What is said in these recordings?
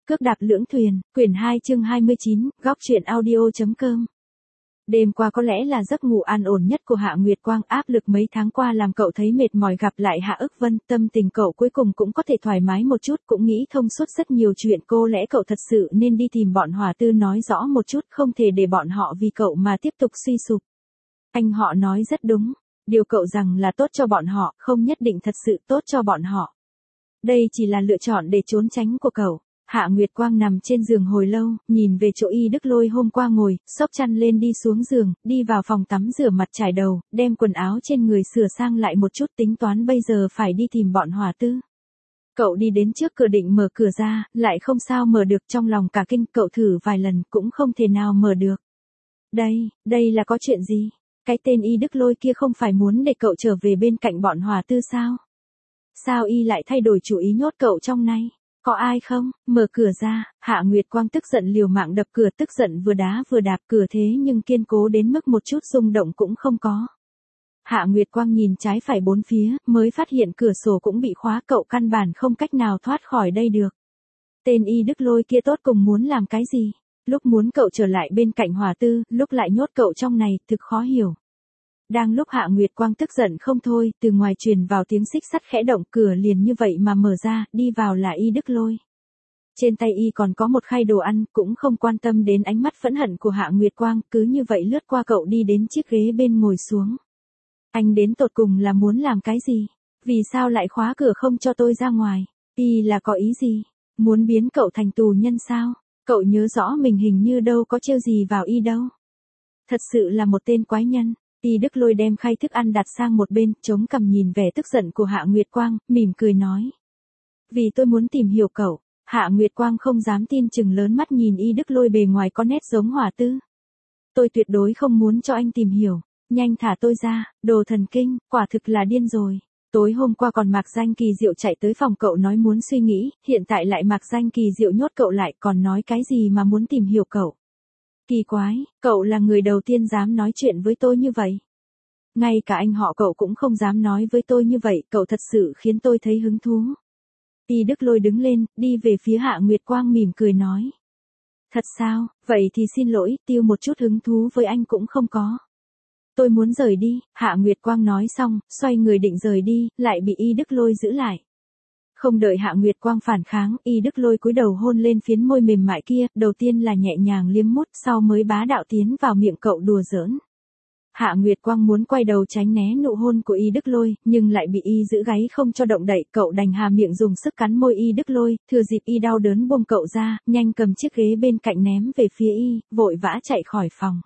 Cước đạp lưỡng thuyền, quyển 2 chương 29, góc truyện audio.com. Đêm qua có lẽ là giấc ngủ an ổn nhất của Hạ Nguyệt Quang, áp lực mấy tháng qua làm cậu thấy mệt mỏi, gặp lại Hạ Ức Vân, tâm tình cậu cuối cùng cũng có thể thoải mái một chút, cũng nghĩ thông suốt rất nhiều chuyện, cô lẽ cậu thật sự nên đi tìm bọn Hòa Tư nói rõ một chút, không thể để bọn họ vì cậu mà tiếp tục suy sụp. Anh họ nói rất đúng, điều cậu rằng là tốt cho bọn họ, không nhất định thật sự tốt cho bọn họ. Đây chỉ là lựa chọn để trốn tránh của cậu. Hạ Nguyệt Quang nằm trên giường hồi lâu, nhìn về chỗ Y Đức Lôi hôm qua ngồi, xốc chăn lên đi xuống giường, đi vào phòng tắm rửa mặt trải đầu, đem quần áo trên người sửa sang lại một chút, tính toán bây giờ phải đi tìm bọn Hòa Tư. Cậu đi đến trước cửa định mở cửa ra, lại không sao mở được, trong lòng cả kinh, cậu thử vài lần cũng không thể nào mở được. Đây là có chuyện gì? Cái tên Y Đức Lôi kia không phải muốn để cậu trở về bên cạnh bọn Hòa Tư sao? Sao Y lại thay đổi chủ ý nhốt cậu trong này? Có ai không? Mở cửa ra, Hạ Nguyệt Quang tức giận liều mạng đập cửa, tức giận vừa đá vừa đạp cửa thế nhưng kiên cố đến mức một chút rung động cũng không có. Hạ Nguyệt Quang nhìn trái phải bốn phía, mới phát hiện cửa sổ cũng bị khóa, cậu căn bản không cách nào thoát khỏi đây được. Tên Y Đức Lôi kia tốt cùng muốn làm cái gì? Lúc muốn cậu trở lại bên cạnh Hòa Tư, lúc lại nhốt cậu trong này, thực khó hiểu. Đang lúc Hạ Nguyệt Quang tức giận không thôi, từ ngoài truyền vào tiếng xích sắt khẽ động, cửa liền như vậy mà mở ra, đi vào là Y Đức Lôi. Trên tay Y còn có một khay đồ ăn, cũng không quan tâm đến ánh mắt phẫn hận của Hạ Nguyệt Quang, cứ như vậy lướt qua cậu đi đến chiếc ghế bên ngồi xuống. Anh đến tột cùng là muốn làm cái gì? Vì sao lại khóa cửa không cho tôi ra ngoài? Y là có ý gì? Muốn biến cậu thành tù nhân sao? Cậu nhớ rõ mình hình như đâu có trêu gì vào Y đâu. Thật sự là một tên quái nhân. Y Đức Lôi đem khay thức ăn đặt sang một bên, chống cằm nhìn vẻ tức giận của Hạ Nguyệt Quang, mỉm cười nói. Vì tôi muốn tìm hiểu cậu. Hạ Nguyệt Quang không dám tin, chừng lớn mắt nhìn Y Đức Lôi, bề ngoài có nét giống Hòa Tư. Tôi tuyệt đối không muốn cho anh tìm hiểu. Nhanh thả tôi ra, đồ thần kinh, quả thực là điên rồi. Tối hôm qua còn Mạc Danh Kỳ Diệu chạy tới phòng cậu nói muốn suy nghĩ, hiện tại lại Mạc Danh Kỳ Diệu nhốt cậu lại, còn nói cái gì mà muốn tìm hiểu cậu. Kỳ quái, cậu là người đầu tiên dám nói chuyện với tôi như vậy. Ngay cả anh họ cậu cũng không dám nói với tôi như vậy, cậu thật sự khiến tôi thấy hứng thú. Y Đức Lôi đứng lên, đi về phía Hạ Nguyệt Quang mỉm cười nói. Thật sao, vậy thì xin lỗi, tiêu một chút hứng thú với anh cũng không có. Tôi muốn rời đi, Hạ Nguyệt Quang nói xong, xoay người định rời đi, lại bị Y Đức Lôi giữ lại. Không đợi Hạ Nguyệt Quang phản kháng, Y Đức Lôi cúi đầu hôn lên phiến môi mềm mại kia, đầu tiên là nhẹ nhàng liếm mút, sau mới bá đạo tiến vào miệng cậu đùa giỡn. Hạ Nguyệt Quang muốn quay đầu tránh né nụ hôn của Y Đức Lôi, nhưng lại bị Y giữ gáy không cho động đậy, cậu đành hà miệng dùng sức cắn môi Y Đức Lôi, thừa dịp Y đau đớn buông cậu ra, nhanh cầm chiếc ghế bên cạnh ném về phía Y, vội vã chạy khỏi phòng.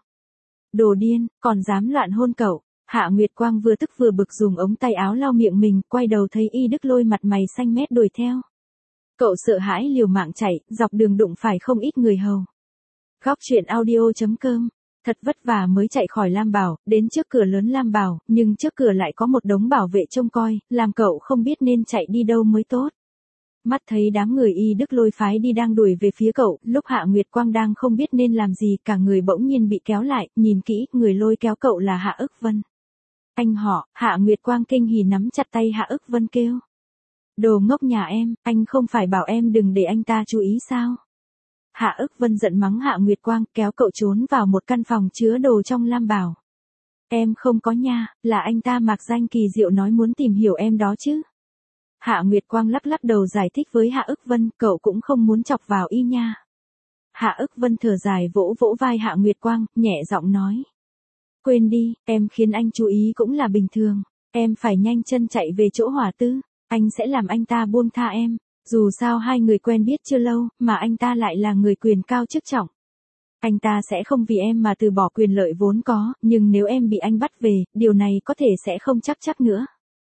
Đồ điên, còn dám loạn hôn cậu. Hạ Nguyệt Quang vừa tức vừa bực dùng ống tay áo lau miệng mình, quay đầu thấy Y Đức Lôi mặt mày xanh mét đuổi theo. Cậu sợ hãi liều mạng chạy, dọc đường đụng phải không ít người hầu. Góc truyện audio.com. Thật vất vả mới chạy khỏi Lam Bảo, đến trước cửa lớn Lam Bảo, nhưng trước cửa lại có một đống bảo vệ trông coi, làm cậu không biết nên chạy đi đâu mới tốt. Mắt thấy đám người Y Đức Lôi phái đi đang đuổi về phía cậu, lúc Hạ Nguyệt Quang đang không biết nên làm gì, cả người bỗng nhiên bị kéo lại, nhìn kỹ, người lôi kéo cậu là Hạ Ức Vân. Anh họ, Hạ Nguyệt Quang kinh hỉ nắm chặt tay Hạ Ức Vân kêu. Đồ ngốc nhà em, anh không phải bảo em đừng để anh ta chú ý sao? Hạ Ức Vân giận mắng Hạ Nguyệt Quang, kéo cậu trốn vào một căn phòng chứa đồ trong Lam Bảo. Em không có nha, là anh ta Mạc Danh Kỳ Diệu nói muốn tìm hiểu em đó chứ. Hạ Nguyệt Quang lắc lắc đầu giải thích với Hạ Ức Vân, cậu cũng không muốn chọc vào Y nha. Hạ Ức Vân thở dài vỗ vỗ vai Hạ Nguyệt Quang, nhẹ giọng nói. Quên đi, em khiến anh chú ý cũng là bình thường, em phải nhanh chân chạy về chỗ Hòa Tư, anh sẽ làm anh ta buông tha em. Dù sao hai người quen biết chưa lâu, mà anh ta lại là người quyền cao chức trọng. Anh ta sẽ không vì em mà từ bỏ quyền lợi vốn có, nhưng nếu em bị anh bắt về, điều này có thể sẽ không chắc nữa.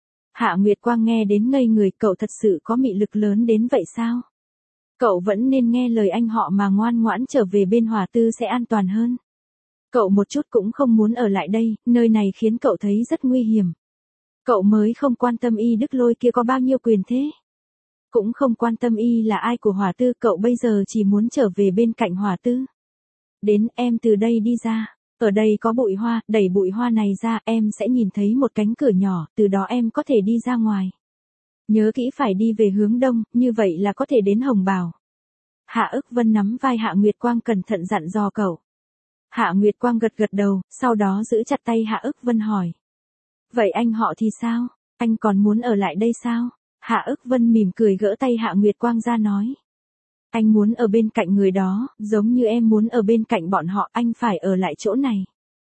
Hạ Nguyệt Quang nghe đến ngây người, cậu thật sự có mị lực lớn đến vậy sao? Cậu vẫn nên nghe lời anh họ mà ngoan ngoãn trở về bên Hòa Tư sẽ an toàn hơn. Cậu một chút cũng không muốn ở lại đây, nơi này khiến cậu thấy rất nguy hiểm. Cậu mới không quan tâm Y Đức Lôi kia có bao nhiêu quyền thế. Cũng không quan tâm Y là ai của Hòa Tư, cậu bây giờ chỉ muốn trở về bên cạnh Hòa Tư. Đến, em từ đây đi ra. Ở đây có bụi hoa, đẩy bụi hoa này ra, em sẽ nhìn thấy một cánh cửa nhỏ, từ đó em có thể đi ra ngoài. Nhớ kỹ phải đi về hướng đông, như vậy là có thể đến Hồng Bảo. Hạ ức vân nắm vai Hạ Nguyệt Quang cẩn thận dặn dò cậu. Hạ Nguyệt Quang gật gật đầu, sau đó giữ chặt tay Hạ ức vân hỏi. Vậy anh họ thì sao? Anh còn muốn ở lại đây sao? Hạ ức vân mỉm cười gỡ tay Hạ Nguyệt Quang ra nói. Anh muốn ở bên cạnh người đó, giống như em muốn ở bên cạnh bọn họ, anh phải ở lại chỗ này.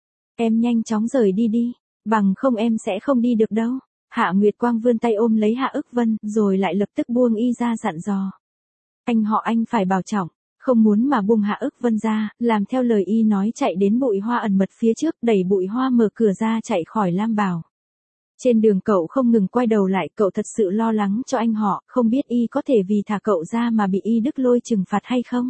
Em nhanh chóng rời đi đi, bằng không em sẽ không đi được đâu. Hạ Nguyệt Quang vươn tay ôm lấy Hạ ức vân, rồi lại lập tức buông y ra dặn dò. Anh họ anh phải bảo trọng, không muốn mà buông Hạ ức vân ra, làm theo lời y nói chạy đến bụi hoa ẩn mật phía trước, đẩy bụi hoa mở cửa ra chạy khỏi Lam Bảo. Trên đường cậu không ngừng quay đầu lại, cậu thật sự lo lắng cho anh họ, không biết y có thể vì thả cậu ra mà bị y Đức Lôi trừng phạt hay không?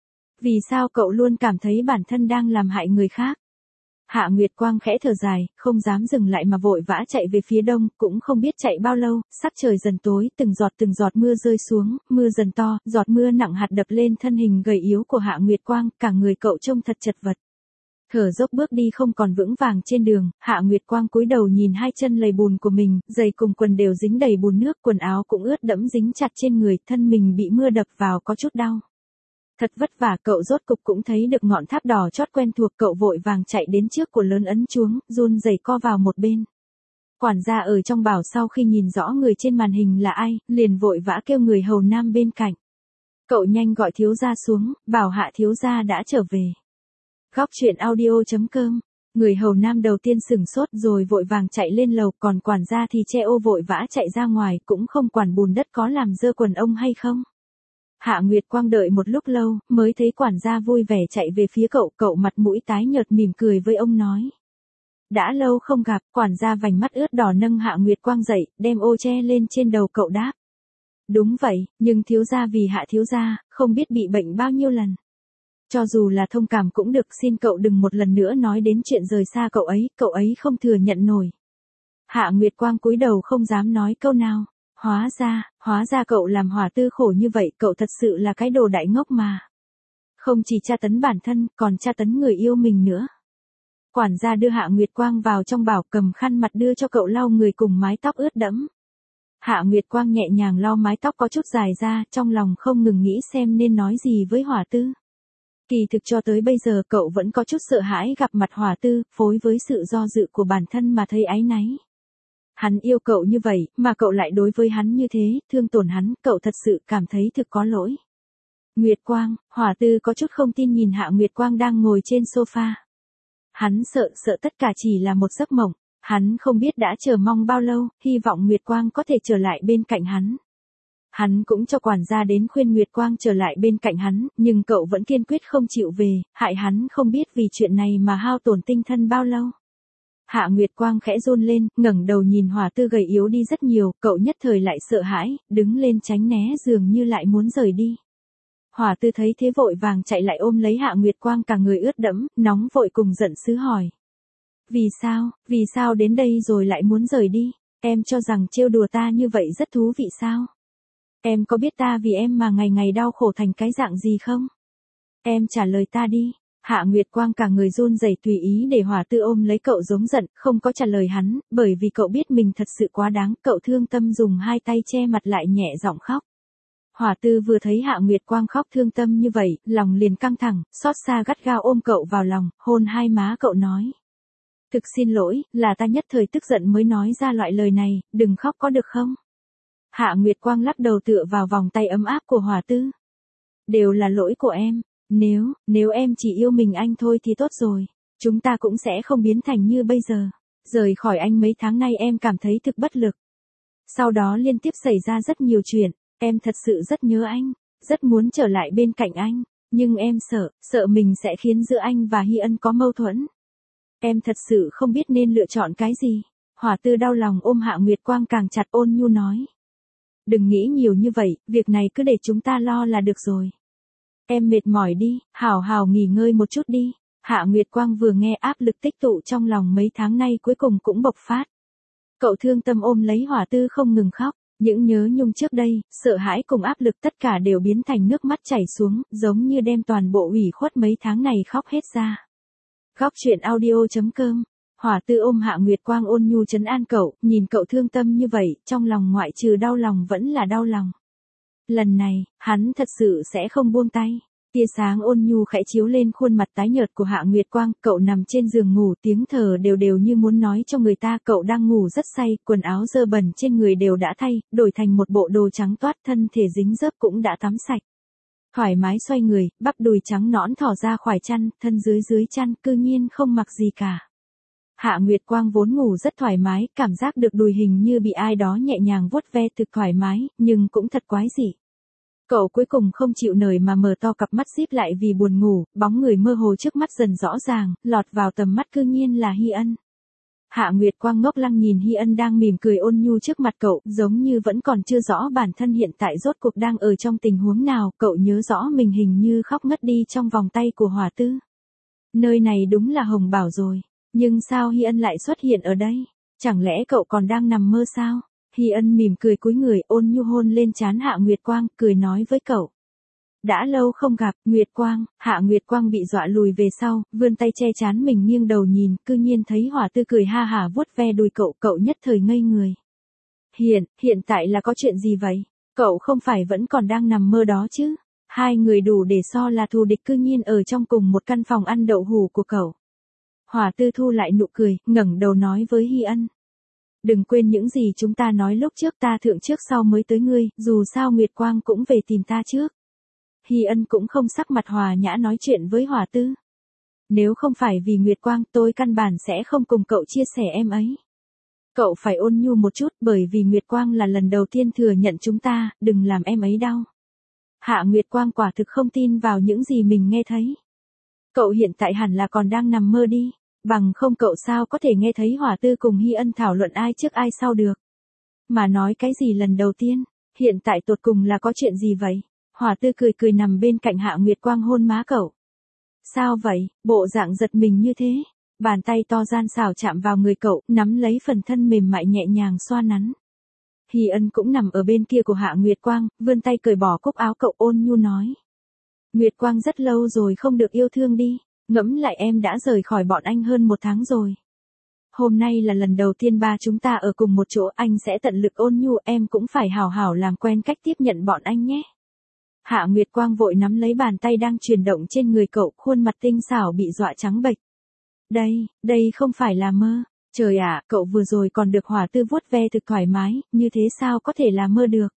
Vì sao cậu luôn cảm thấy bản thân đang làm hại người khác? Hạ Nguyệt Quang khẽ thở dài, không dám dừng lại mà vội vã chạy về phía đông, cũng không biết chạy bao lâu, sắc trời dần tối, từng giọt mưa rơi xuống, mưa dần to, giọt mưa nặng hạt đập lên thân hình gầy yếu của Hạ Nguyệt Quang, cả người cậu trông thật chật vật. Thở dốc bước đi không còn vững vàng trên đường, Hạ Nguyệt Quang cúi đầu nhìn hai chân lầy bùn của mình, giày cùng quần đều dính đầy bùn nước, quần áo cũng ướt đẫm dính chặt trên người, thân mình bị mưa đập vào có chút đau. Thật vất vả, cậu rốt cục cũng thấy được ngọn tháp đỏ chót quen thuộc, cậu vội vàng chạy đến trước của lớn ấn chuông, run rẩy co vào một bên. Quản gia ở trong bảo sau khi nhìn rõ người trên màn hình là ai, liền vội vã kêu người hầu nam bên cạnh. Cậu nhanh gọi thiếu gia xuống, bảo Hạ thiếu gia đã trở về. Góc truyện audio.com. Người hầu nam đầu tiên sửng sốt rồi vội vàng chạy lên lầu, còn quản gia thì che ô vội vã chạy ra ngoài, cũng không quản bùn đất có làm dơ quần ông hay không. Hạ Nguyệt Quang đợi một lúc lâu, mới thấy quản gia vui vẻ chạy về phía cậu, cậu mặt mũi tái nhợt mỉm cười với ông nói. Đã lâu không gặp, quản gia vành mắt ướt đỏ nâng Hạ Nguyệt Quang dậy, đem ô che lên trên đầu cậu đáp. Đúng vậy, nhưng thiếu gia vì Hạ thiếu gia, không biết bị bệnh bao nhiêu lần. Cho dù là thông cảm cũng được, xin cậu đừng một lần nữa nói đến chuyện rời xa cậu ấy không thừa nhận nổi. Hạ Nguyệt Quang cúi đầu không dám nói câu nào. Hóa ra cậu làm Hỏa Tư khổ như vậy, cậu thật sự là cái đồ đại ngốc mà. Không chỉ tra tấn bản thân, còn tra tấn người yêu mình nữa. Quản gia đưa Hạ Nguyệt Quang vào trong bảo, cầm khăn mặt đưa cho cậu lau người cùng mái tóc ướt đẫm. Hạ Nguyệt Quang nhẹ nhàng lau mái tóc có chút dài ra, trong lòng không ngừng nghĩ xem nên nói gì với Hỏa Tư. Kỳ thực cho tới bây giờ cậu vẫn có chút sợ hãi gặp mặt Hỏa Tư, phối với sự do dự của bản thân mà thấy áy náy. Hắn yêu cậu như vậy, mà cậu lại đối với hắn như thế, thương tổn hắn, cậu thật sự cảm thấy thực có lỗi. Nguyệt Quang, Hỏa Tư có chút không tin nhìn Hạ Nguyệt Quang đang ngồi trên sofa. Hắn sợ tất cả chỉ là một giấc mộng, hắn không biết đã chờ mong bao lâu, hy vọng Nguyệt Quang có thể trở lại bên cạnh hắn. Hắn cũng cho quản gia đến khuyên Nguyệt Quang trở lại bên cạnh hắn, nhưng cậu vẫn kiên quyết không chịu về, hại hắn không biết vì chuyện này mà hao tổn tinh thần bao lâu. Hạ Nguyệt Quang khẽ run lên, ngẩng đầu nhìn Hỏa Tư gầy yếu đi rất nhiều, cậu nhất thời lại sợ hãi, đứng lên tránh né dường như lại muốn rời đi. Hỏa Tư thấy thế vội vàng chạy lại ôm lấy Hạ Nguyệt Quang, cả người ướt đẫm, nóng vội cùng giận dữ hỏi. Vì sao đến đây rồi lại muốn rời đi? Em cho rằng trêu đùa ta như vậy rất thú vị sao? Em có biết ta vì em mà ngày ngày đau khổ thành cái dạng gì không? Em trả lời ta đi. Hạ Nguyệt Quang cả người run rẩy tùy ý để Hỏa Tư ôm lấy cậu giống giận, không có trả lời hắn, bởi vì cậu biết mình thật sự quá đáng, cậu thương tâm dùng hai tay che mặt lại nhẹ giọng khóc. Hỏa Tư vừa thấy Hạ Nguyệt Quang khóc thương tâm như vậy, lòng liền căng thẳng, xót xa gắt gao ôm cậu vào lòng, hôn hai má cậu nói. Thực xin lỗi, là ta nhất thời tức giận mới nói ra loại lời này, đừng khóc có được không? Hạ Nguyệt Quang lắc đầu tựa vào vòng tay ấm áp của Hỏa Tư. Đều là lỗi của em. Nếu em chỉ yêu mình anh thôi thì tốt rồi, chúng ta cũng sẽ không biến thành như bây giờ. Rời khỏi anh mấy tháng nay em cảm thấy thực bất lực. Sau đó liên tiếp xảy ra rất nhiều chuyện, em thật sự rất nhớ anh, rất muốn trở lại bên cạnh anh, nhưng em sợ mình sẽ khiến giữa anh và Hy Ân có mâu thuẫn. Em thật sự không biết nên lựa chọn cái gì. Hỏa Tư đau lòng ôm Hạ Nguyệt Quang càng chặt, ôn nhu nói. Đừng nghĩ nhiều như vậy, việc này cứ để chúng ta lo là được rồi. Em mệt mỏi đi, hảo nghỉ ngơi một chút đi. Hạ Nguyệt Quang vừa nghe áp lực tích tụ trong lòng mấy tháng nay cuối cùng cũng bộc phát. Cậu thương tâm ôm lấy Hỏa Tư không ngừng khóc, những nhớ nhung trước đây, sợ hãi cùng áp lực tất cả đều biến thành nước mắt chảy xuống, giống như đem toàn bộ ủy khuất mấy tháng này khóc hết ra. Góc truyện audio.com. Hỏa Tư ôm Hạ Nguyệt Quang ôn nhu trấn an cậu, nhìn cậu thương tâm như vậy, trong lòng ngoại trừ đau lòng vẫn là đau lòng. Lần này, hắn thật sự sẽ không buông tay. Tia sáng ôn nhu khẽ chiếu lên khuôn mặt tái nhợt của Hạ Nguyệt Quang, cậu nằm trên giường ngủ, tiếng thở đều đều như muốn nói cho người ta cậu đang ngủ rất say, quần áo dơ bẩn trên người đều đã thay, đổi thành một bộ đồ trắng toát, thân thể dính dớp cũng đã tắm sạch. Thoải mái xoay người, bắp đùi trắng nõn thỏ ra khỏi chăn, thân dưới chăn, cư nhiên không mặc gì cả. Hạ Nguyệt Quang vốn ngủ rất thoải mái, cảm giác được đùi hình như bị ai đó nhẹ nhàng vuốt ve thực thoải mái, nhưng cũng thật quái dị. Cậu cuối cùng không chịu nổi mà mở to cặp mắt díp lại vì buồn ngủ, bóng người mơ hồ trước mắt dần rõ ràng, lọt vào tầm mắt cư nhiên là Hy Ân. Hạ Nguyệt Quang ngốc lăng nhìn Hy Ân đang mỉm cười ôn nhu trước mặt cậu, giống như vẫn còn chưa rõ bản thân hiện tại rốt cuộc đang ở trong tình huống nào, cậu nhớ rõ mình hình như khóc ngất đi trong vòng tay của Hỏa Tư. Nơi này đúng là Hồng Bảo rồi, nhưng sao Hy Ân lại xuất hiện ở đây? Chẳng lẽ cậu còn đang nằm mơ sao? Hy Ân mỉm cười cúi người ôn nhu hôn lên trán Hạ Nguyệt Quang, cười nói với cậu. Đã lâu không gặp, Nguyệt Quang. Hạ Nguyệt Quang bị dọa lùi về sau, vươn tay che trán mình nghiêng đầu nhìn, cư nhiên thấy Hỏa Tư cười ha hả vuốt ve đùi cậu, cậu nhất thời ngây người. Hiện tại là có chuyện gì vậy? Cậu không phải vẫn còn đang nằm mơ đó chứ? Hai người đủ để so là thù địch cư nhiên ở trong cùng một căn phòng ăn đậu hủ của cậu. Hỏa Tư thu lại nụ cười, ngẩng đầu nói với Hy Ân. Đừng quên những gì chúng ta nói lúc trước, ta thượng trước sau mới tới ngươi, dù sao Nguyệt Quang cũng về tìm ta trước. Hy Ân cũng không sắc mặt hòa nhã nói chuyện với Hỏa Tư. Nếu không phải vì Nguyệt Quang, tôi căn bản sẽ không cùng cậu chia sẻ em ấy. Cậu phải ôn nhu một chút, bởi vì Nguyệt Quang là lần đầu tiên thừa nhận chúng ta, đừng làm em ấy đau. Hạ Nguyệt Quang quả thực không tin vào những gì mình nghe thấy. Cậu hiện tại hẳn là còn đang nằm mơ đi. Bằng không cậu sao có thể nghe thấy Hỏa Tư cùng Hy Ân thảo luận ai trước ai sau được. Mà nói cái gì lần đầu tiên, hiện tại tột cùng là có chuyện gì vậy? Hỏa Tư cười cười nằm bên cạnh Hạ Nguyệt Quang hôn má cậu. Sao vậy, bộ dạng giật mình như thế? Bàn tay to gian xảo chạm vào người cậu, nắm lấy phần thân mềm mại nhẹ nhàng xoa nắn. Hy Ân cũng nằm ở bên kia của Hạ Nguyệt Quang, vươn tay cởi bỏ cúc áo cậu ôn nhu nói. Nguyệt Quang rất lâu rồi không được yêu thương đi. Ngẫm lại em đã rời khỏi bọn anh hơn 1 tháng rồi. Hôm nay là lần đầu tiên ba chúng ta ở cùng một chỗ, anh sẽ tận lực ôn nhu, em cũng phải hào hảo làm quen cách tiếp nhận bọn anh nhé. Hạ Nguyệt Quang vội nắm lấy bàn tay đang chuyển động trên người cậu, khuôn mặt tinh xảo bị dọa trắng bệch. Đây không phải là mơ. Trời ạ, cậu vừa rồi còn được Hỏa Tư vuốt ve thực thoải mái, như thế sao có thể là mơ được?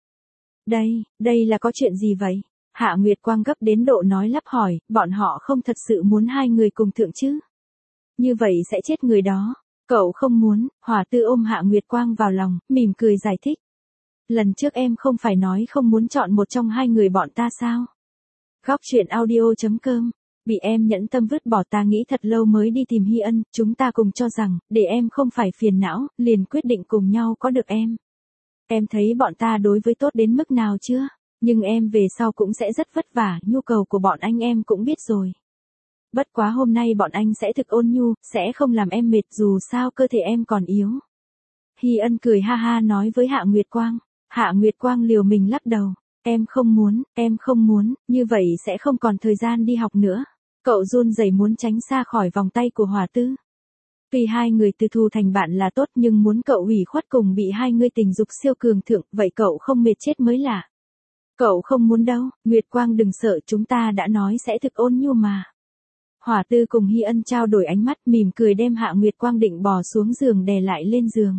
Đây là có chuyện gì vậy? Hạ Nguyệt Quang gấp đến độ nói lắp hỏi, bọn họ không thật sự muốn hai người cùng thượng chứ? Như vậy sẽ chết người đó. Cậu không muốn. Hỏa Tư ôm Hạ Nguyệt Quang vào lòng, mỉm cười giải thích. Lần trước em không phải nói không muốn chọn một trong hai người bọn ta sao? Góc truyện audio.com. Bị em nhẫn tâm vứt bỏ, ta nghĩ thật lâu mới đi tìm Hy Ân, chúng ta cùng cho rằng, để em không phải phiền não, liền quyết định cùng nhau có được em. Em thấy bọn ta đối với tốt đến mức nào chưa? Nhưng em về sau cũng sẽ rất vất vả, nhu cầu của bọn anh em cũng biết rồi. Bất quá hôm nay bọn anh sẽ thực ôn nhu, sẽ không làm em mệt, dù sao cơ thể em còn yếu. Hy Ân cười ha ha nói với Hạ Nguyệt Quang. Hạ Nguyệt Quang liều mình lắc đầu. Em không muốn, như vậy sẽ không còn thời gian đi học nữa. Cậu run rẩy muốn tránh xa khỏi vòng tay của Hỏa Tư. Tuy hai người từ thù thành bạn là tốt, nhưng muốn cậu ủy khuất cùng bị hai người tình dục siêu cường thượng, vậy cậu không mệt chết mới lạ. Cậu không muốn đâu, Nguyệt Quang đừng sợ, chúng ta đã nói sẽ thực ôn nhu mà. Hỏa Tư cùng Hy Ân trao đổi ánh mắt, mỉm cười đem Hạ Nguyệt Quang định bò xuống giường đè lại lên giường.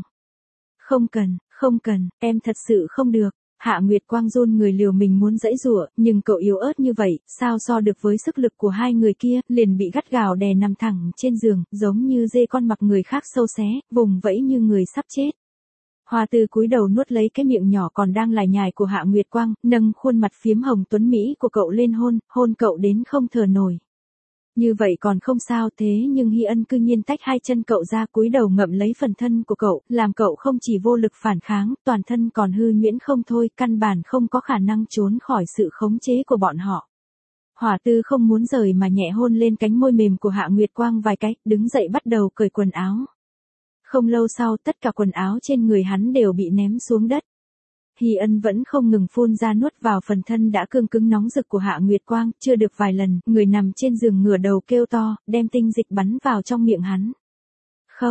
Không cần, em thật sự không được. Hạ Nguyệt Quang run người liều mình muốn giãy giụa, nhưng cậu yếu ớt như vậy, sao so được với sức lực của hai người kia, liền bị gắt gào đè nằm thẳng trên giường, giống như dê con mặc người khác sâu xé, vùng vẫy như người sắp chết. Hỏa Tư cúi đầu nuốt lấy cái miệng nhỏ còn đang lải nhải của Hạ Nguyệt Quang, nâng khuôn mặt phiếm hồng tuấn mỹ của cậu lên hôn cậu đến không thở nổi. Như vậy còn không sao, thế nhưng Hy Ân cư nhiên tách hai chân cậu ra, cúi đầu ngậm lấy phần thân của cậu, làm cậu không chỉ vô lực phản kháng, toàn thân còn hư nhuyễn không thôi, căn bản không có khả năng trốn khỏi sự khống chế của bọn họ. Hỏa Tư không muốn rời mà nhẹ hôn lên cánh môi mềm của Hạ Nguyệt Quang vài cái, đứng dậy bắt đầu cởi quần áo. Không lâu sau, tất cả quần áo trên người hắn đều bị ném xuống đất. Hy Ân vẫn không ngừng phun ra nuốt vào phần thân đã cương cứng nóng rực của Hạ Nguyệt Quang, chưa được vài lần, người nằm trên giường ngửa đầu kêu to, đem tinh dịch bắn vào trong miệng hắn.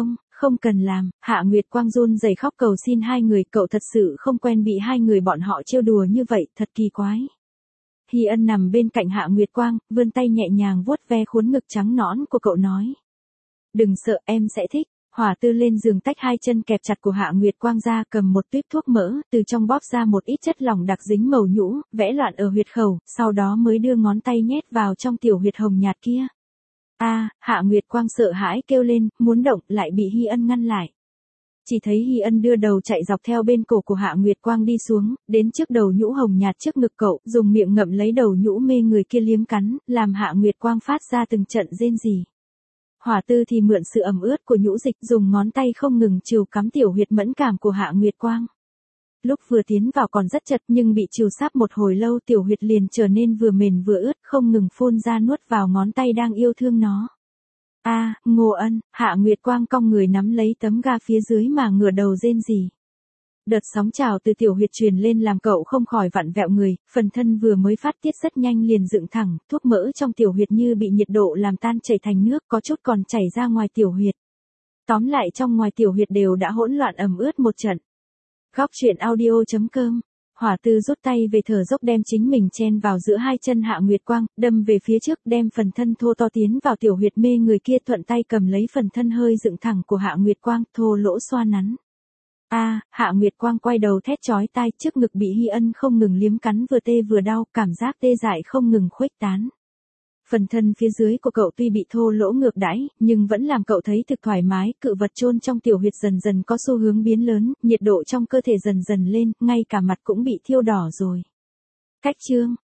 Không cần làm, Hạ Nguyệt Quang run rẩy khóc cầu xin hai người, cậu thật sự không quen bị hai người bọn họ trêu đùa như vậy, thật kỳ quái. Hy Ân nằm bên cạnh Hạ Nguyệt Quang, vươn tay nhẹ nhàng vuốt ve khuôn ngực trắng nõn của cậu nói. Đừng sợ, em sẽ thích. Hỏa Tư lên giường tách hai chân kẹp chặt của Hạ Nguyệt Quang ra, cầm một tuýp thuốc mỡ, từ trong bóp ra một ít chất lỏng đặc dính màu nhũ, vẽ loạn ở huyệt khẩu, sau đó mới đưa ngón tay nhét vào trong tiểu huyệt hồng nhạt kia. Hạ Nguyệt Quang sợ hãi kêu lên, muốn động, lại bị Hy Ân ngăn lại. Chỉ thấy Hy Ân đưa đầu chạy dọc theo bên cổ của Hạ Nguyệt Quang đi xuống, đến trước đầu nhũ hồng nhạt trước ngực cậu, dùng miệng ngậm lấy đầu nhũ mê người kia liếm cắn, làm Hạ Nguyệt Quang phát ra từng trận rên rỉ. Hỏa Tư thì mượn sự ẩm ướt của nhũ dịch, dùng ngón tay không ngừng trìu cắm tiểu huyệt mẫn cảm của Hạ Nguyệt Quang. Lúc vừa tiến vào còn rất chật, nhưng bị trìu sáp một hồi lâu tiểu huyệt liền trở nên vừa mềm vừa ướt, không ngừng phun ra nuốt vào ngón tay đang yêu thương nó. Ngô Ân, Hạ Nguyệt Quang cong người nắm lấy tấm ga phía dưới mà ngửa đầu rên rỉ. Đợt sóng trào từ tiểu huyệt truyền lên làm cậu không khỏi vặn vẹo người, phần thân vừa mới phát tiết rất nhanh liền dựng thẳng, thuốc mỡ trong tiểu huyệt như bị nhiệt độ làm tan chảy thành nước, có chút còn chảy ra ngoài tiểu huyệt. Tóm lại trong ngoài tiểu huyệt đều đã hỗn loạn ẩm ướt một trận. Góc truyện audio.com. Hỏa Tư rút tay về thở dốc đem chính mình chen vào giữa hai chân Hạ Nguyệt Quang, đâm về phía trước đem phần thân thô to tiến vào tiểu huyệt mê người kia, thuận tay cầm lấy phần thân hơi dựng thẳng của Hạ Nguyệt Quang, thô lỗ xoa nắn. Hạ Nguyệt Quang quay đầu thét chói tai, trước ngực bị Hy Ân không ngừng liếm cắn vừa tê vừa đau, cảm giác tê dại không ngừng khuếch tán. Phần thân phía dưới của cậu tuy bị thô lỗ ngược đãi, nhưng vẫn làm cậu thấy thực thoải mái, cự vật chôn trong tiểu huyệt dần dần có xu hướng biến lớn, nhiệt độ trong cơ thể dần dần lên, ngay cả mặt cũng bị thiêu đỏ rồi. Cách chương